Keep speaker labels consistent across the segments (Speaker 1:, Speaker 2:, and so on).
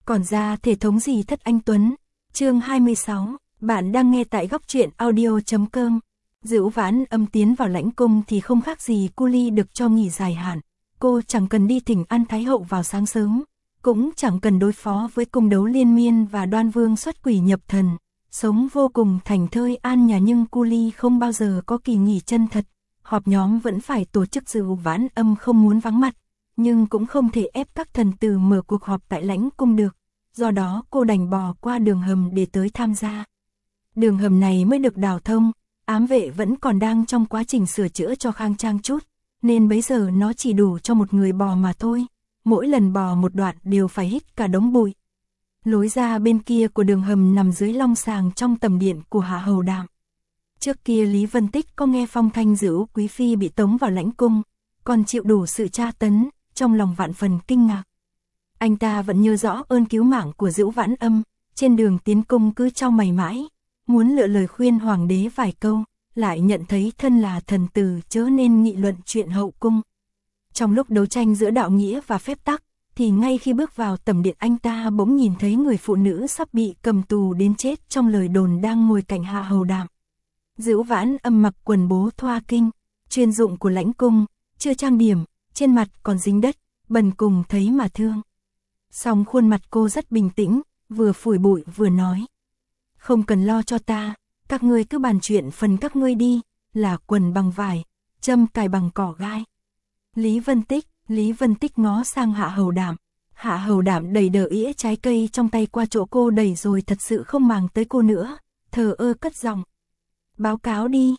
Speaker 1: Còn ra thể thống gì thất anh Tuấn. Chương 26, bạn đang nghe tại góc truyện audio.com. Dữu Vãn Âm tiến vào lãnh cung thì không khác gì cu ly được cho nghỉ dài hạn. Cô chẳng cần đi thỉnh an Thái hậu vào sáng sớm, cũng chẳng cần đối phó với cung đấu liên miên và Đoan Vương xuất quỷ nhập thần. Sống vô cùng thành thơi an nhà, nhưng cu ly không bao giờ có kỳ nghỉ chân thật. Họp nhóm vẫn phải tổ chức. Dữu Vãn Âm không muốn vắng mặt, nhưng cũng không thể ép các thần tử mở cuộc họp tại lãnh cung được. Do đó cô đành bò qua đường hầm để tới tham gia. Đường hầm này mới được đào thông, ám vệ vẫn còn đang trong quá trình sửa chữa cho khang trang chút, nên bấy giờ nó chỉ đủ cho một người bò mà thôi. Mỗi lần bò một đoạn đều phải hít cả đống bụi. Lối ra bên kia của đường hầm nằm dưới long sàng trong tầm điện của Hạ Hầu Đạm. Trước kia Lý Vân Tích có nghe phong thanh Dữu quý phi bị tống vào lãnh cung, còn chịu đủ sự tra tấn, trong lòng vạn phần kinh ngạc. Anh ta vẫn nhớ rõ ơn cứu mạng của Dữu Vãn Âm, trên đường tiến cung cứ chau mày mãi, muốn lựa lời khuyên hoàng đế vài câu, lại nhận thấy thân là thần tử chớ nên nghị luận chuyện hậu cung. Trong lúc đấu tranh giữa đạo nghĩa và phép tắc, thì ngay khi bước vào tầm điện anh ta bỗng nhìn thấy người phụ nữ sắp bị cầm tù đến chết trong lời đồn đang ngồi cạnh Hạ Hầu Đạm. Dữu Vãn Âm mặc quần bố thoa kinh, chuyên dụng của lãnh cung, chưa trang điểm, trên mặt còn dính đất, bần cùng thấy mà thương. Song khuôn mặt cô rất bình tĩnh, vừa phủi bụi vừa nói: không cần lo cho ta, các ngươi cứ bàn chuyện phần các ngươi đi, là quần bằng vải, châm cài bằng cỏ gai. Lý Vân Tích ngó sang Hạ Hầu Đạm. Hạ Hầu Đạm đẩy đỡ ĩa trái cây trong tay qua chỗ cô đẩy rồi thật sự không màng tới cô nữa, thờ ơ cất giọng: báo cáo đi.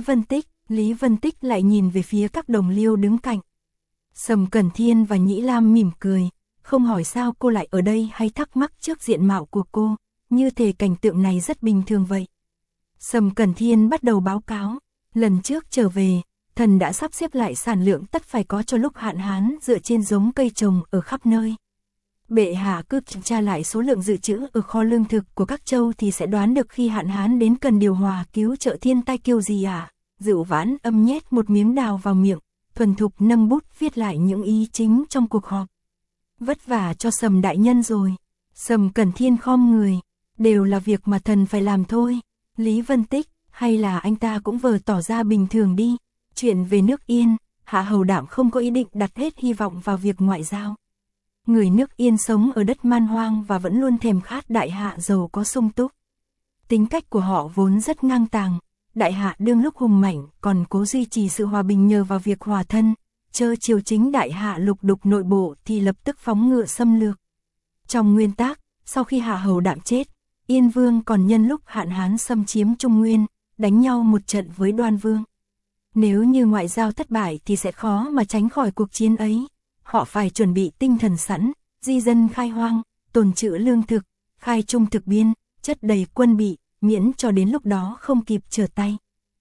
Speaker 1: Lý Vân Tích lại nhìn về phía các đồng liêu đứng cạnh. Sầm Cẩn Thiên và Nhĩ Lam mỉm cười, không hỏi sao cô lại ở đây hay thắc mắc trước diện mạo của cô, như thể cảnh tượng này rất bình thường vậy. Sầm Cẩn Thiên bắt đầu báo cáo: lần trước trở về, thần đã sắp xếp lại sản lượng tất phải có cho lúc hạn hán dựa trên giống cây trồng ở khắp nơi. Bệ hạ cứ kiểm tra lại số lượng dự trữ ở kho lương thực của các châu thì sẽ đoán được khi hạn hán đến cần điều hòa cứu trợ thiên tai kiểu gì à. Dữu Vãn Âm nhét một miếng đào vào miệng, thuần thục nâng bút viết lại những ý chính trong cuộc họp. Vất vả cho Sầm đại nhân rồi. Sầm Cẩn Thiên khom người: đều là việc mà thần phải làm thôi. Lý Vân Tích, hay là anh ta cũng vờ tỏ ra bình thường đi. Chuyện về nước Yên, Hạ Hầu Đạm không có ý định đặt hết hy vọng vào việc ngoại giao. Người nước Yên sống ở đất man hoang và vẫn luôn thèm khát đại hạ giàu có sung túc. Tính cách của họ vốn rất ngang tàng. Đại hạ đương lúc hùng mạnh còn cố duy trì sự hòa bình nhờ vào việc hòa thân, chớ triều chính đại hạ lục đục nội bộ thì lập tức phóng ngựa xâm lược. Trong nguyên tắc, sau khi Hạ Hầu Đạm chết, Yên Vương còn nhân lúc hạn hán xâm chiếm Trung Nguyên, đánh nhau một trận với Đoan Vương. Nếu như ngoại giao thất bại thì sẽ khó mà tránh khỏi cuộc chiến ấy. Họ phải chuẩn bị tinh thần sẵn, di dân khai hoang, tồn trữ lương thực, khai trung thực biên, chất đầy quân bị, miễn cho đến lúc đó không kịp trở tay.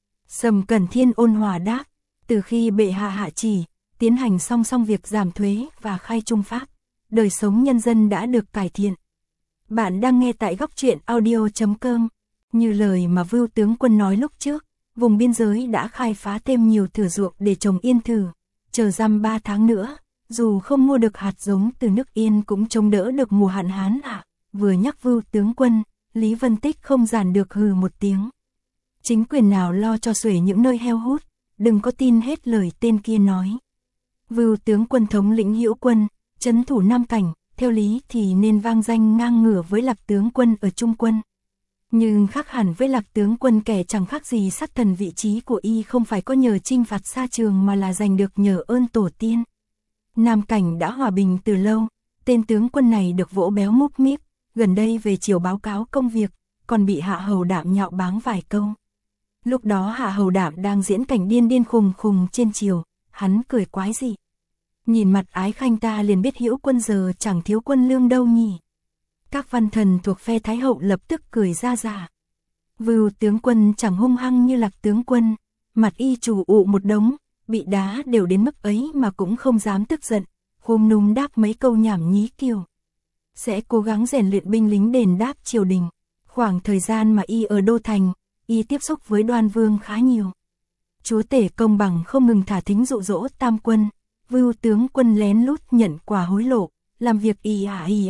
Speaker 1: Sầm Cẩn Thiên ôn hòa đáp: từ khi bệ hạ hạ chỉ, tiến hành song song việc giảm thuế và khai trung pháp, đời sống nhân dân đã được cải thiện. Bạn đang nghe tại góc truyện audio.com. Như lời mà Vưu tướng quân nói lúc trước, vùng biên giới đã khai phá thêm nhiều thửa ruộng để trồng yên thử. Chờ dăm 3 tháng nữa, dù không mua được hạt giống từ nước Yên cũng chống đỡ được mùa hạn hán ạ. Vừa nhắc Vưu tướng quân, Lý Vân Tích không giản được hừ một tiếng. Chính quyền nào lo cho xuể những nơi heo hút, đừng có tin hết lời tên kia nói. Vưu tướng quân thống lĩnh Hữu quân, trấn thủ Nam Cảnh, theo lý thì nên vang danh ngang ngửa với Lạc tướng quân ở Trung quân. Nhưng khác hẳn với Lạc tướng quân, kẻ chẳng khác gì sát thần, vị trí của y không phải có nhờ chinh phạt xa trường mà là giành được nhờ ơn tổ tiên. Nam Cảnh đã hòa bình từ lâu, tên tướng quân này được vỗ béo múp míp, gần đây về chiều báo cáo công việc, còn bị Hạ Hầu Đạm nhạo báng vài câu. Lúc đó Hạ Hầu Đạm đang diễn cảnh điên điên khùng khùng trên chiều, hắn cười quái dị. Nhìn mặt Ái Khanh ta liền biết Hữu quân giờ chẳng thiếu quân lương đâu nhỉ. Các văn thần thuộc phe Thái hậu lập tức cười ra giả. Vưu tướng quân chẳng hung hăng như Lạc tướng quân, mặt y chủ ụ một đống, bị đá đều đến mức ấy mà cũng không dám tức giận, khom núm đáp mấy câu nhảm nhí kiểu: sẽ cố gắng rèn luyện binh lính đền đáp triều đình. Khoảng thời gian mà y ở Đô Thành, y tiếp xúc với Đoan Vương khá nhiều. Chúa tể Công Bằng không ngừng thả thính dụ dỗ Tam quân, Vưu tướng quân lén lút nhận quà hối lộ, làm việc ì ạch,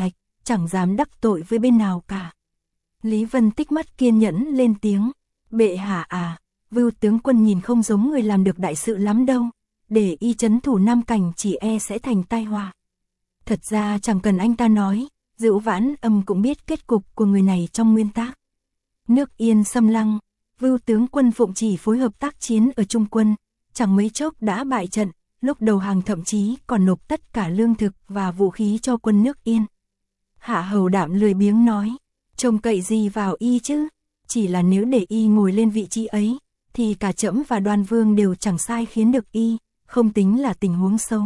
Speaker 1: chẳng dám đắc tội với bên nào cả. Lý Vân Tích mất kiên nhẫn lên tiếng, bệ hạ à, Vưu tướng quân nhìn không giống người làm được đại sự lắm đâu, để y trấn thủ Nam Cảnh chỉ e sẽ thành tai họa. Thật ra chẳng cần anh ta nói, Dữu Vãn Âm cũng biết kết cục của người này trong nguyên tắc. Nước yên xâm lăng, Vưu tướng quân phụng chỉ phối hợp tác chiến ở Trung quân, chẳng mấy chốc đã bại trận, lúc đầu hàng thậm chí còn nộp tất cả lương thực và vũ khí cho quân nước yên. Hạ Hầu Đạm lười biếng nói, trông cậy gì vào y chứ, chỉ là nếu để y ngồi lên vị trí ấy, thì cả trẫm và Đoan Vương đều chẳng sai khiến được y, không tính là tình huống xấu.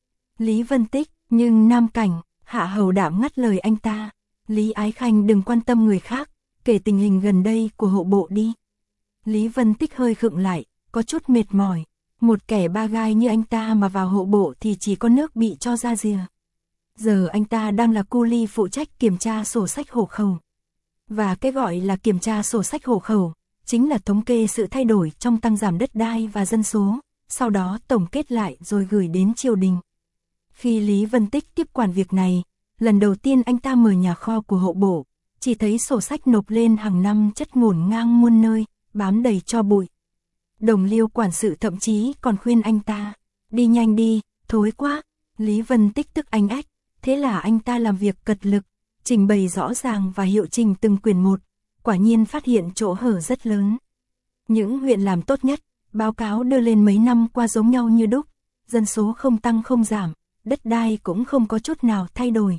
Speaker 1: Lý Vân Tích, nhưng Nam Cảnh, Hạ Hầu Đạm ngắt lời anh ta, Lý Ái Khanh đừng quan tâm người khác, kể tình hình gần đây của hộ bộ đi. Lý Vân Tích hơi khựng lại, có chút mệt mỏi, một kẻ ba gai như anh ta mà vào hộ bộ thì chỉ có nước bị cho ra rìa. Giờ anh ta đang là cu li phụ trách kiểm tra sổ sách hộ khẩu. Và cái gọi là kiểm tra sổ sách hộ khẩu, chính là thống kê sự thay đổi trong tăng giảm đất đai và dân số, sau đó tổng kết lại rồi gửi đến triều đình. Khi Lý Vân Tích tiếp quản việc này, lần đầu tiên anh ta mở nhà kho của hộ bộ, chỉ thấy sổ sách nộp lên hàng năm chất ngổn ngang muôn nơi, bám đầy tro bụi. Đồng Liêu quản sự thậm chí còn khuyên anh ta, đi nhanh đi, thối quá. Lý Vân Tích tức anh ách, thế là anh ta làm việc cật lực, trình bày rõ ràng và hiệu trình từng quyển một, quả nhiên phát hiện chỗ hở rất lớn. Những huyện làm tốt nhất, báo cáo đưa lên mấy năm qua giống nhau như đúc, dân số không tăng không giảm, đất đai cũng không có chút nào thay đổi.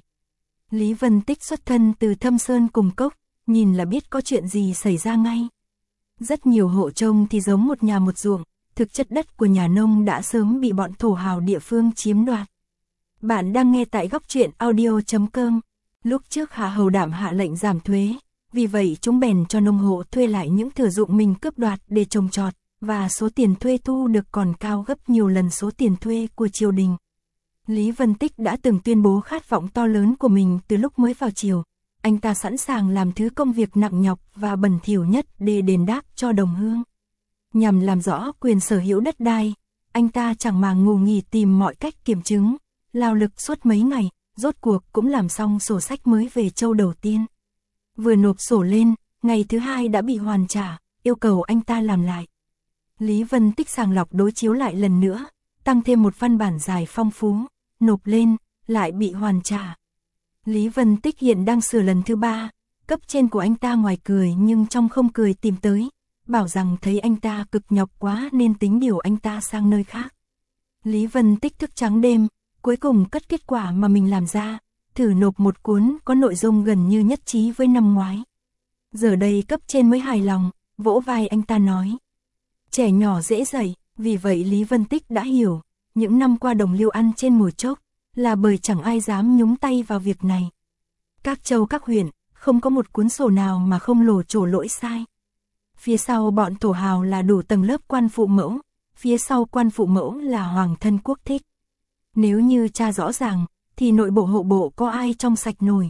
Speaker 1: Lý Vân Tích xuất thân từ Thâm Sơn cùng Cốc, nhìn là biết có chuyện gì xảy ra ngay. Rất nhiều hộ trông thì giống một nhà một ruộng, thực chất đất của nhà nông đã sớm bị bọn thổ hào địa phương chiếm đoạt. Bạn đang nghe tại Góc Truyện Audio.com. Lúc trước Hạ Hầu Đạm hạ lệnh giảm thuế, vì vậy chúng bèn cho nông hộ thuê lại những thửa ruộng mình cướp đoạt để trồng trọt, và số tiền thuê thu được còn cao gấp nhiều lần số tiền thuê của triều đình. Lý Vân Tích đã từng tuyên bố khát vọng to lớn của mình từ lúc mới vào triều. Anh ta sẵn sàng làm thứ công việc nặng nhọc và bẩn thỉu nhất để đền đáp cho đồng hương. Nhằm làm rõ quyền sở hữu đất đai, anh ta chẳng màng ngủ nghỉ tìm mọi cách kiểm chứng, lao lực suốt mấy ngày, rốt cuộc cũng làm xong sổ sách mới về châu đầu tiên. Vừa nộp sổ lên, ngày thứ hai đã bị hoàn trả, yêu cầu anh ta làm lại. Lý Vân Tích sàng lọc đối chiếu lại lần nữa, tăng thêm một văn bản dài phong phú, nộp lên, lại bị hoàn trả. Lý Vân Tích hiện đang sửa lần thứ 3, cấp trên của anh ta ngoài cười nhưng trong không cười tìm tới, bảo rằng thấy anh ta cực nhọc quá nên tính điều anh ta sang nơi khác. Lý Vân Tích thức trắng đêm, cuối cùng cất kết quả mà mình làm ra, thử nộp một cuốn có nội dung gần như nhất trí với năm ngoái. Giờ đây cấp trên mới hài lòng, vỗ vai anh ta nói. Trẻ nhỏ dễ dạy, vì vậy Lý Vân Tích đã hiểu, những năm qua Đồng Liêu ăn trên mồi chốc, là bởi chẳng ai dám nhúng tay vào việc này. Các châu các huyện, không có một cuốn sổ nào mà không lồ trổ lỗi sai. Phía sau bọn thổ hào là đủ tầng lớp quan phụ mẫu, phía sau quan phụ mẫu là hoàng thân quốc thích. Nếu như tra rõ ràng, thì nội bộ hộ bộ có ai trong sạch nổi.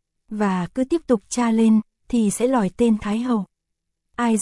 Speaker 1: Và cứ tiếp tục tra lên, thì sẽ lòi tên Thái Hậu. Ai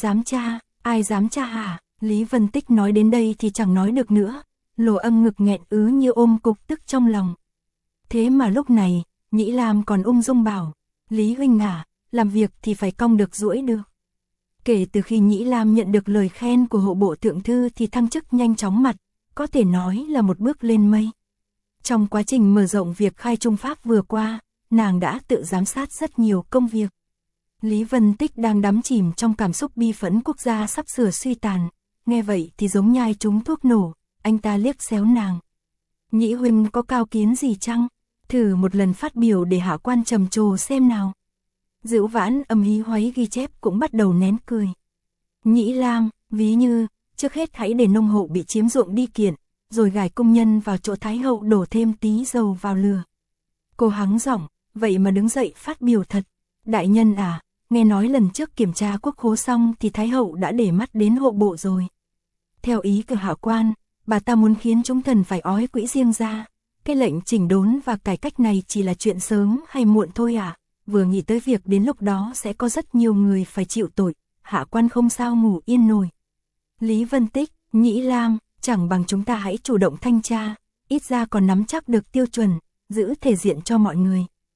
Speaker 1: dám tra hả? Lý Vân Tích nói đến đây thì chẳng nói được nữa, Lồ Âm ngực nghẹn ứ như ôm cục tức trong lòng. Thế mà lúc này, Nhĩ Lam còn ung dung bảo, Lý huynh à, làm việc thì phải cong được duỗi được. Kể từ khi Nhĩ Lam nhận được lời khen của hộ bộ thượng thư thì thăng chức nhanh chóng mặt, có thể nói là một bước lên mây. Trong quá trình mở rộng việc khai trung pháp vừa qua, nàng đã tự giám sát rất nhiều công việc. Lý Vân Tích đang đắm chìm trong cảm xúc bi phẫn quốc gia sắp sửa suy tàn, nghe vậy thì giống nhai trúng thuốc nổ, anh ta liếc xéo nàng. Nhĩ huynh có cao kiến gì chăng? Thử một lần phát biểu để hạ quan trầm trồ xem nào. Dữu Vãn Âm hí hoáy ghi chép cũng bắt đầu nén cười. Nhĩ Lam, ví như, trước hết hãy để nông hộ bị chiếm ruộng đi kiện, rồi gài công nhân vào chỗ Thái Hậu đổ thêm tí dầu vào lửa. Cô hắng giọng, vậy mà đứng dậy phát biểu thật. Đại nhân à, nghe nói lần trước kiểm tra quốc khố xong thì Thái Hậu đã để mắt đến hộ bộ rồi. Theo ý của hạ quan, bà ta muốn khiến chúng thần phải ói quỹ riêng ra. Cái lệnh chỉnh đốn và cải cách này chỉ là chuyện sớm hay muộn thôi à? Vừa nghĩ tới việc đến lúc đó sẽ có rất nhiều người phải chịu tội, hạ quan không sao ngủ yên nổi. Lý Vân Tích, Nhĩ Lam, chẳng bằng chúng ta hãy chủ động thanh tra, ít ra còn nắm chắc được tiêu chuẩn, giữ thể diện cho mọi người.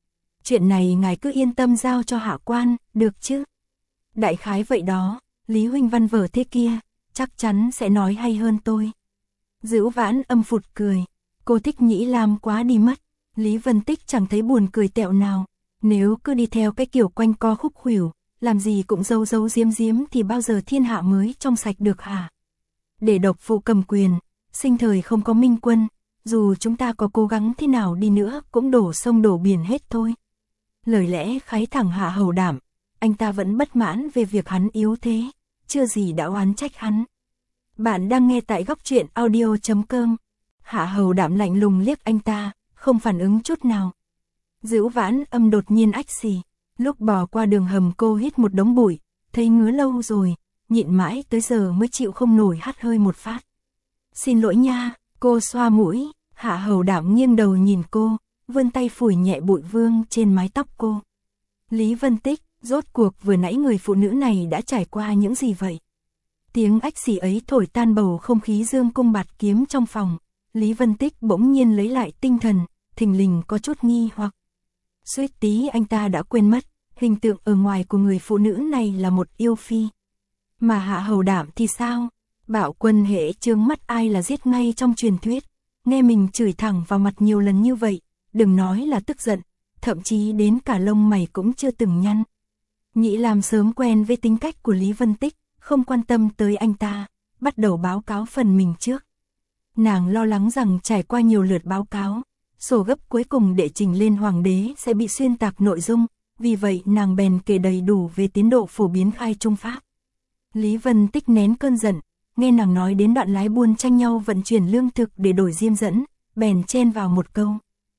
Speaker 1: Chuyện này ngài cứ yên tâm giao cho hạ quan, được chứ? Đại khái vậy đó, Lý huynh văn vở thế kia, chắc chắn sẽ nói hay hơn tôi. Dữu Vãn Âm phụt cười, cô thích Nhĩ Lam quá đi mất. Lý Vân Tích chẳng thấy buồn cười tẹo nào, nếu cứ đi theo cái kiểu quanh co khúc khuỷu, làm gì cũng giấu giấu giếm giếm thì bao giờ thiên hạ mới trong sạch được hả? Để độc phụ cầm quyền, sinh thời không có minh quân, dù chúng ta có cố gắng thế nào đi nữa cũng đổ sông đổ biển hết thôi. Lời lẽ khái thẳng Hạ Hầu Đảm, anh ta vẫn bất mãn về việc hắn yếu thế, chưa gì đã oán trách hắn. Bạn đang nghe tại góc truyện audio.com. Hạ Hầu Đảm lạnh lùng liếc anh ta, không phản ứng chút nào. Dữu Vãn Âm đột nhiên ách xì, lúc bò qua đường hầm cô hít một đống bụi, thấy ngứa lâu rồi, nhịn mãi tới giờ mới chịu không nổi hắt hơi một phát. Xin lỗi nha, cô xoa mũi. Hạ Hầu Đảm nghiêng đầu nhìn cô, vươn tay phủi nhẹ bụi vương trên mái tóc cô. Lý Vân Tích, rốt cuộc vừa nãy người phụ nữ này đã trải qua những gì vậy? Tiếng ách xì ấy thổi tan bầu không khí dương cung bạt kiếm trong phòng. Lý Vân Tích bỗng nhiên lấy lại tinh thần, thình lình có chút nghi hoặc. Suýt tí anh ta đã quên mất, hình tượng ở ngoài của người phụ nữ này là một yêu phi. Mà Hạ Hầu Đảm thì sao? Bạo Quân hễ trương mắt ai là giết ngay trong truyền thuyết. Nghe mình chửi thẳng vào mặt nhiều lần như vậy, đừng nói là tức giận, thậm chí đến cả lông mày cũng chưa từng nhăn. Nhĩ Lam sớm quen với tính cách của Lý Vân Tích, không quan tâm tới anh ta, bắt đầu báo cáo phần mình trước. Nàng lo lắng rằng trải qua nhiều lượt báo cáo, sổ gấp cuối cùng để trình lên hoàng đế sẽ bị xuyên tạc nội dung, vì vậy nàng bèn kể đầy đủ về tiến độ phổ biến khai trung pháp. Lý Vân Tích nén cơn giận, nghe nàng nói đến đoạn lái buôn tranh nhau vận chuyển lương thực để đổi diêm dẫn, bèn chen vào một câu.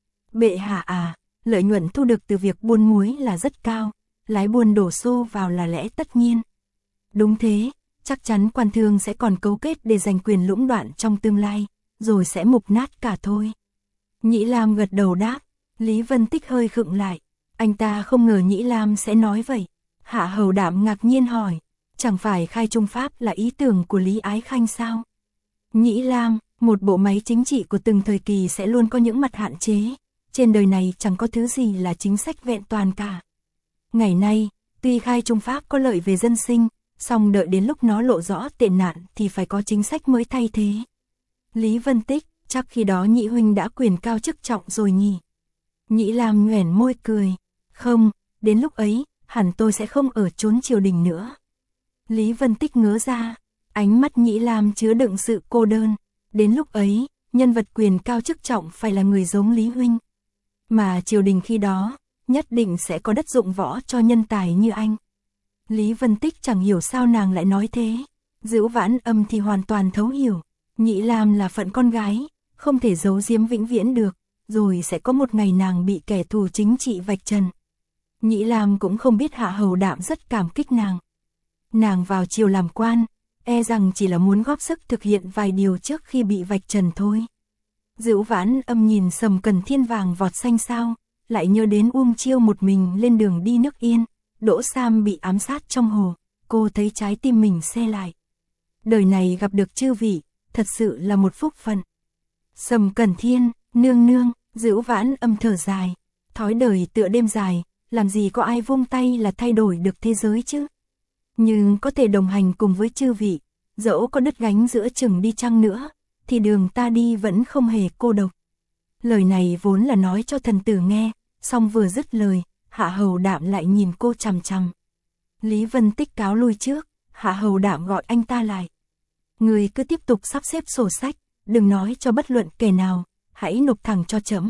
Speaker 1: Bệ hạ à, lợi nhuận thu được từ việc buôn muối là rất cao, lái buôn đổ xô vào là lẽ tất nhiên. Đúng thế, chắc chắn quan thương sẽ còn cấu kết để giành quyền lũng đoạn trong tương lai, rồi sẽ mục nát cả thôi. Nhĩ Lam gật đầu đáp, Lý Vân Tích hơi khựng lại, anh ta không ngờ Nhĩ Lam sẽ nói vậy. Hạ Hầu Đảm ngạc nhiên hỏi, chẳng phải khai trung pháp là ý tưởng của Lý Ái Khanh sao? Nhĩ Lam, một bộ máy chính trị của từng thời kỳ sẽ luôn có những mặt hạn chế, trên đời này chẳng có thứ gì là chính sách vẹn toàn cả. Ngày nay, tuy khai trung pháp có lợi về dân sinh, song đợi đến lúc nó lộ rõ tệ nạn thì phải có chính sách mới thay thế. Lý Vân Tích, chắc khi đó Nhĩ huynh đã quyền cao chức trọng rồi nhỉ? Nhĩ Lam nhoẻn môi cười, không, đến lúc ấy, hẳn tôi sẽ không ở chốn triều đình nữa. Lý Vân Tích ngớ ra, ánh mắt Nhĩ Lam chứa đựng sự cô đơn, đến lúc ấy, nhân vật quyền cao chức trọng phải là người giống Lý huynh. Mà triều đình khi đó, nhất định sẽ có đất dụng võ cho nhân tài như anh. Lý Vân Tích chẳng hiểu sao nàng lại nói thế, Dữu Vãn Âm thì hoàn toàn thấu hiểu, Nhĩ Lam là phận con gái, không thể giấu giếm vĩnh viễn được, rồi sẽ có một ngày nàng bị kẻ thù chính trị vạch trần. Nhĩ Lam cũng không biết Hạ Hầu Đạm rất cảm kích nàng. Nàng vào triều làm quan, e rằng chỉ là muốn góp sức thực hiện vài điều trước khi bị vạch trần thôi. Dữu Vãn Âm nhìn Sầm Cần Thiên vàng vọt xanh sao, lại nhớ đến Chiêu một mình lên đường đi nước Yên, Đỗ Sam bị ám sát trong hồ, cô thấy trái tim mình se lại. Đời này gặp được chư vị, thật sự là một phúc phận. Sầm Cần Thiên, nương nương, Dữu Vãn Âm thở dài, thói đời tựa đêm dài, làm gì có ai vung tay là thay đổi được thế giới chứ. Nhưng có thể đồng hành cùng với chư vị, dẫu có đứt gánh giữa chừng đi chăng nữa, thì đường ta đi vẫn không hề cô độc. Lời này vốn là nói cho thần tử nghe, song vừa dứt lời, Hạ Hầu Đạm lại nhìn cô chằm chằm. Lý Vân Tích cáo lui trước, Hạ Hầu Đạm gọi anh ta lại. Người cứ tiếp tục sắp xếp sổ sách, đừng nói cho bất luận kẻ nào, hãy nộp thẳng cho trẫm.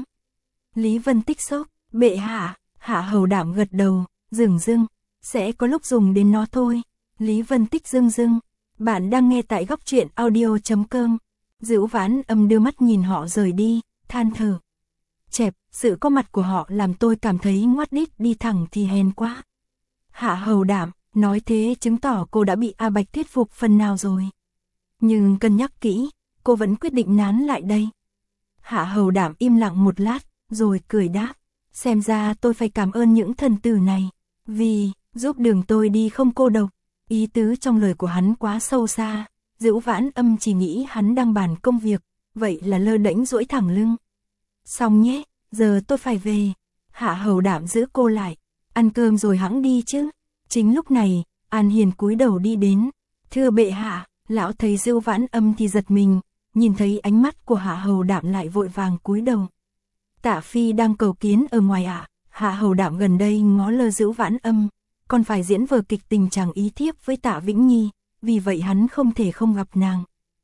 Speaker 1: Lý Vân Tích sốc, bệ hạ, Hạ Hầu Đạm gật đầu, dửng dưng, sẽ có lúc dùng đến nó thôi. Lý Vân Tích dưng dưng, bạn đang nghe tại góc truyện audio.com. Dữu Vãn Âm đưa mắt nhìn họ rời đi, than thở. Chẹp, sự có mặt của họ làm tôi cảm thấy ngoắt đít đi thẳng thì hèn quá. Hạ Hầu Đạm, nói thế chứng tỏ cô đã bị A Bạch thuyết phục phần nào rồi. Nhưng cân nhắc kỹ, cô vẫn quyết định nán lại đây. Hạ Hầu Đạm im lặng một lát, rồi cười đáp. Xem ra tôi phải cảm ơn những thần tử này, vì giúp đường tôi đi không cô độc. Ý tứ trong lời của hắn quá sâu xa, Dữu Vãn Âm chỉ nghĩ hắn đang bàn công việc, vậy là lơ đễnh duỗi thẳng lưng. Xong nhé, giờ tôi phải về. Hạ Hầu Đạm giữ cô lại, ăn cơm rồi hẵng đi chứ. Chính lúc này, An Hiền cúi đầu đi đến, thưa bệ hạ. Lão thấy Dữu Vãn Âm thì giật mình, nhìn thấy ánh mắt của Hạ Hầu Đạm lại vội vàng cúi đầu. Tạ phi đang cầu kiến ở ngoài ạ. Hạ Hầu Đạm gần đây ngó lơ Dữu Vãn Âm, còn phải diễn vở kịch tình chàng ý thiếp với Tạ Vĩnh Nhi, vì vậy hắn không thể không gặp nàng.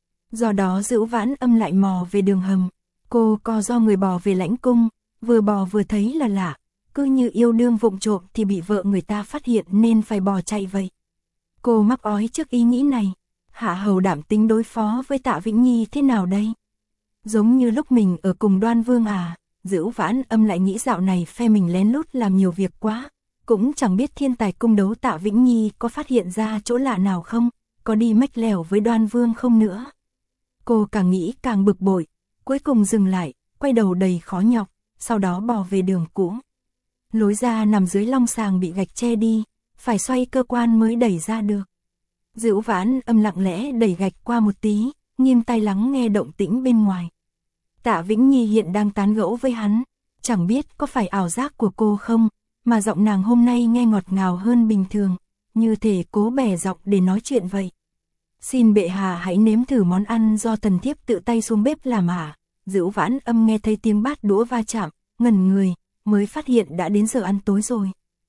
Speaker 1: Do đó Dữu Vãn Âm lại mò về đường hầm, cô co do người bò về lãnh cung, vừa bò vừa thấy là lạ, cứ như yêu đương vụng trộm thì bị vợ người ta phát hiện nên phải bò chạy vậy. Cô mắc ói trước ý nghĩ này. Hạ Hầu Đạm tính đối phó với Tạ Vĩnh Nhi thế nào đây? Giống như lúc mình ở cùng Đoan Vương à? Dữu Vãn Âm lại nghĩ dạo này phe mình lén lút làm nhiều việc quá, cũng chẳng biết thiên tài cung đấu Tạ Vĩnh Nhi có phát hiện ra chỗ lạ nào không, có đi mách lèo với Đoan Vương không nữa. Cô càng nghĩ càng bực bội, cuối cùng dừng lại, quay đầu đầy khó nhọc, sau đó bò về đường cũ. Lối ra nằm dưới long sàng bị gạch che đi, phải xoay cơ quan mới đẩy ra được. Dữu Vãn Âm lặng lẽ đẩy gạch qua một tí, nghiêm tai lắng nghe động tĩnh bên ngoài. Tạ Vĩnh Nhi hiện đang tán gẫu với hắn, chẳng biết có phải ảo giác của cô không, mà giọng nàng hôm nay nghe ngọt ngào hơn bình thường, như thể cố bẻ giọng để nói chuyện vậy. Xin bệ hạ hãy nếm thử món ăn do thần thiếp tự tay xuống bếp làm ạ. Dữu Vãn Âm nghe thấy tiếng bát đũa va chạm, ngẩn người, mới phát hiện đã đến giờ ăn tối rồi.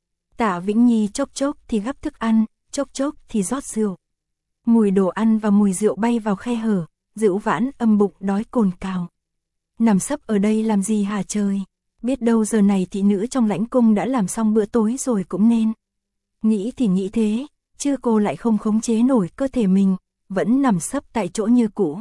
Speaker 1: Tạ Vĩnh Nhi chốc chốc thì gắp thức ăn, chốc chốc thì rót rượu. Mùi đồ ăn và mùi rượu bay vào khe hở, Dữu Vãn Âm bụng đói cồn cào. Nằm sấp ở đây làm gì hả trời? Biết đâu giờ này thị nữ trong lãnh cung đã làm xong bữa tối rồi cũng nên. Nghĩ thì nghĩ thế, chứ cô lại không khống chế nổi cơ thể mình, vẫn nằm sấp tại chỗ như cũ.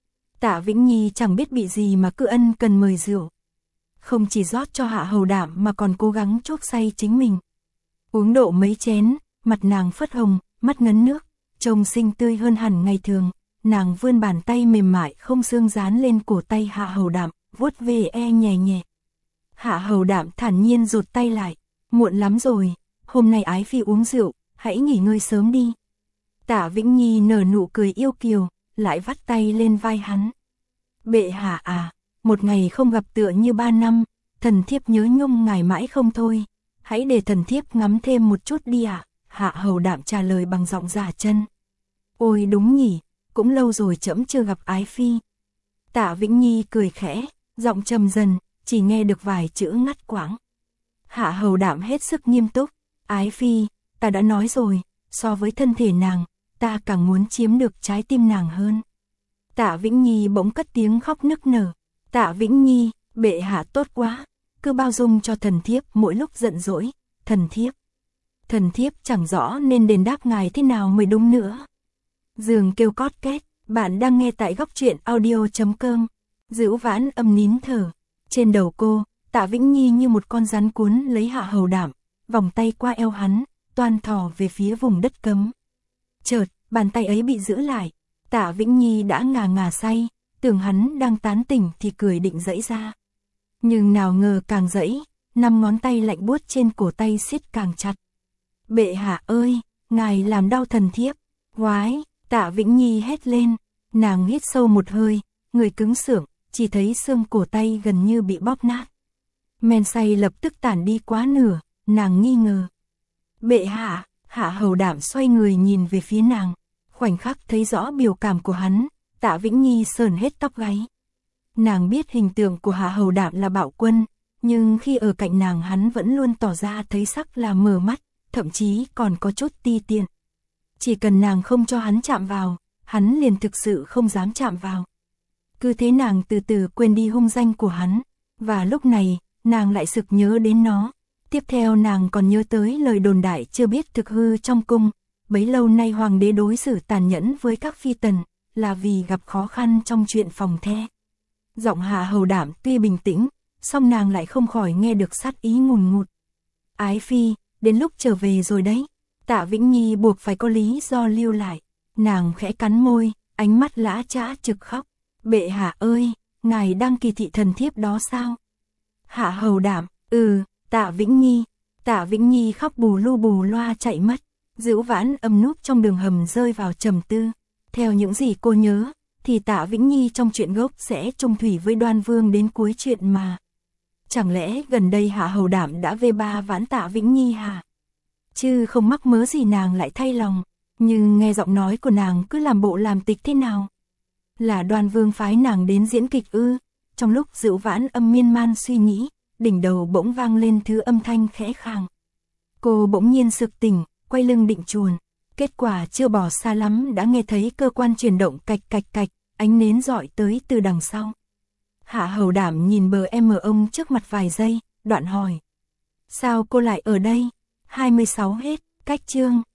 Speaker 1: Tạ Vĩnh Nhi chẳng biết bị gì mà cứ ân cần mời rượu. Không chỉ rót cho Hạ Hầu Đạm mà còn cố gắng chuốc say chính mình. Uống độ mấy chén, mặt nàng phớt hồng, mắt ngấn nước, trông xinh tươi hơn hẳn ngày thường. Nàng vươn bàn tay mềm mại không xương dán lên cổ tay Hạ Hầu Đạm, vuốt về nhẹ nhẹ. Hạ Hầu Đạm thản nhiên rụt tay lại, muộn lắm rồi, hôm nay ái phi uống rượu, hãy nghỉ ngơi sớm đi. Tạ Vĩnh Nhi nở nụ cười yêu kiều, lại vắt tay lên vai hắn. Bệ hạ à, một ngày không gặp tựa như 3 năm, thần thiếp nhớ nhung ngài mãi không thôi, hãy để thần thiếp ngắm thêm một chút đi ạ. Hạ Hầu Đạm trả lời bằng giọng giả chân. Ôi đúng nhỉ, cũng lâu rồi trẫm chưa gặp ái phi. Tạ Vĩnh Nhi cười khẽ, giọng trầm dần, chỉ nghe được vài chữ ngắt quãng. Hạ Hầu Đạm hết sức nghiêm túc, ái phi, ta đã nói rồi, so với thân thể nàng, ta càng muốn chiếm được trái tim nàng hơn. Tạ Vĩnh Nhi bỗng cất tiếng khóc nức nở. Tạ Vĩnh Nhi, bệ hạ tốt quá, cứ bao dung cho thần thiếp mỗi lúc giận dỗi. Thần thiếp chẳng rõ nên đền đáp ngài thế nào mới đúng nữa. Giường kêu cót két, bạn đang nghe tại góc truyện audio.com. Dữu Vãn Âm nín thở. Trên đầu cô, Tạ Vĩnh Nhi như một con rắn cuốn lấy Hạ Hầu Đạm, vòng tay qua eo hắn, toan thò về phía vùng đất cấm. Chợt, bàn tay ấy bị giữ lại. Tạ Vĩnh Nhi đã ngà ngà say, tưởng hắn đang tán tỉnh thì cười định giãy ra. Nhưng nào ngờ càng giãy, 5 ngón tay lạnh buốt trên cổ tay siết càng chặt. Bệ hạ ơi, ngài làm đau thần thiếp. Oái, Tạ Vĩnh Nhi hét lên, nàng hít sâu một hơi, người cứng sưởng, chỉ thấy xương cổ tay gần như bị bóp nát. Men say lập tức tản đi quá nửa, nàng nghi ngờ. Bệ hạ, Hạ Hầu Đạm xoay người nhìn về phía nàng, khoảnh khắc thấy rõ biểu cảm của hắn, Tạ Vĩnh Nhi sờn hết tóc gáy. Nàng biết hình tượng của Hạ Hầu Đạm là bạo quân, nhưng khi ở cạnh nàng hắn vẫn luôn tỏ ra thấy sắc là mờ mắt, thậm chí còn có chút ti tiện. Chỉ cần nàng không cho hắn chạm vào, hắn liền thực sự không dám chạm vào. Cứ thế nàng từ từ quên đi hung danh của hắn, và lúc này, nàng lại sực nhớ đến nó. Tiếp theo nàng còn nhớ tới lời đồn đại chưa biết thực hư trong cung, bấy lâu nay hoàng đế đối xử tàn nhẫn với các phi tần, là vì gặp khó khăn trong chuyện phòng the. Giọng Hạ Hầu Đạm tuy bình tĩnh, song nàng lại không khỏi nghe được sát ý ngùn ngụt. Ái phi, đến lúc trở về rồi đấy. Tạ Vĩnh Nhi buộc phải có lý do lưu lại. Nàng khẽ cắn môi, ánh mắt lã chã trực khóc. Bệ hạ ơi, ngài đang kỳ thị thần thiếp đó sao? Hạ Hầu Đạm, Tạ Vĩnh Nhi. Tạ Vĩnh Nhi khóc bù lu bù loa chạy mất. Dữu Vãn Âm núp trong đường hầm rơi vào trầm tư. Theo những gì cô nhớ, thì Tạ Vĩnh Nhi trong chuyện gốc sẽ chung thủy với Đoan Vương đến cuối chuyện mà. chẳng lẽ gần đây Hạ Hầu Đảm đã về ba ván Tạ Vĩnh Nhi hả? Chứ không mắc mớ gì nàng lại thay lòng, nhưng nghe giọng nói của nàng cứ làm bộ làm tịch thế nào. Là Đoan Vương phái nàng đến diễn kịch ư? Trong lúc Dữu Vãn Âm miên man suy nghĩ, đỉnh đầu bỗng vang lên thứ âm thanh khẽ khàng. Cô bỗng nhiên sực tỉnh, quay lưng định chuồn. Kết quả chưa bỏ xa lắm đã nghe thấy cơ quan chuyển động cạch cạch cạch, ánh nến rọi tới từ đằng sau. Hạ Hầu Đảm nhìn bờ em ông trước mặt vài giây, đoạn hỏi. Sao cô lại ở đây? 26 hết, cách chương.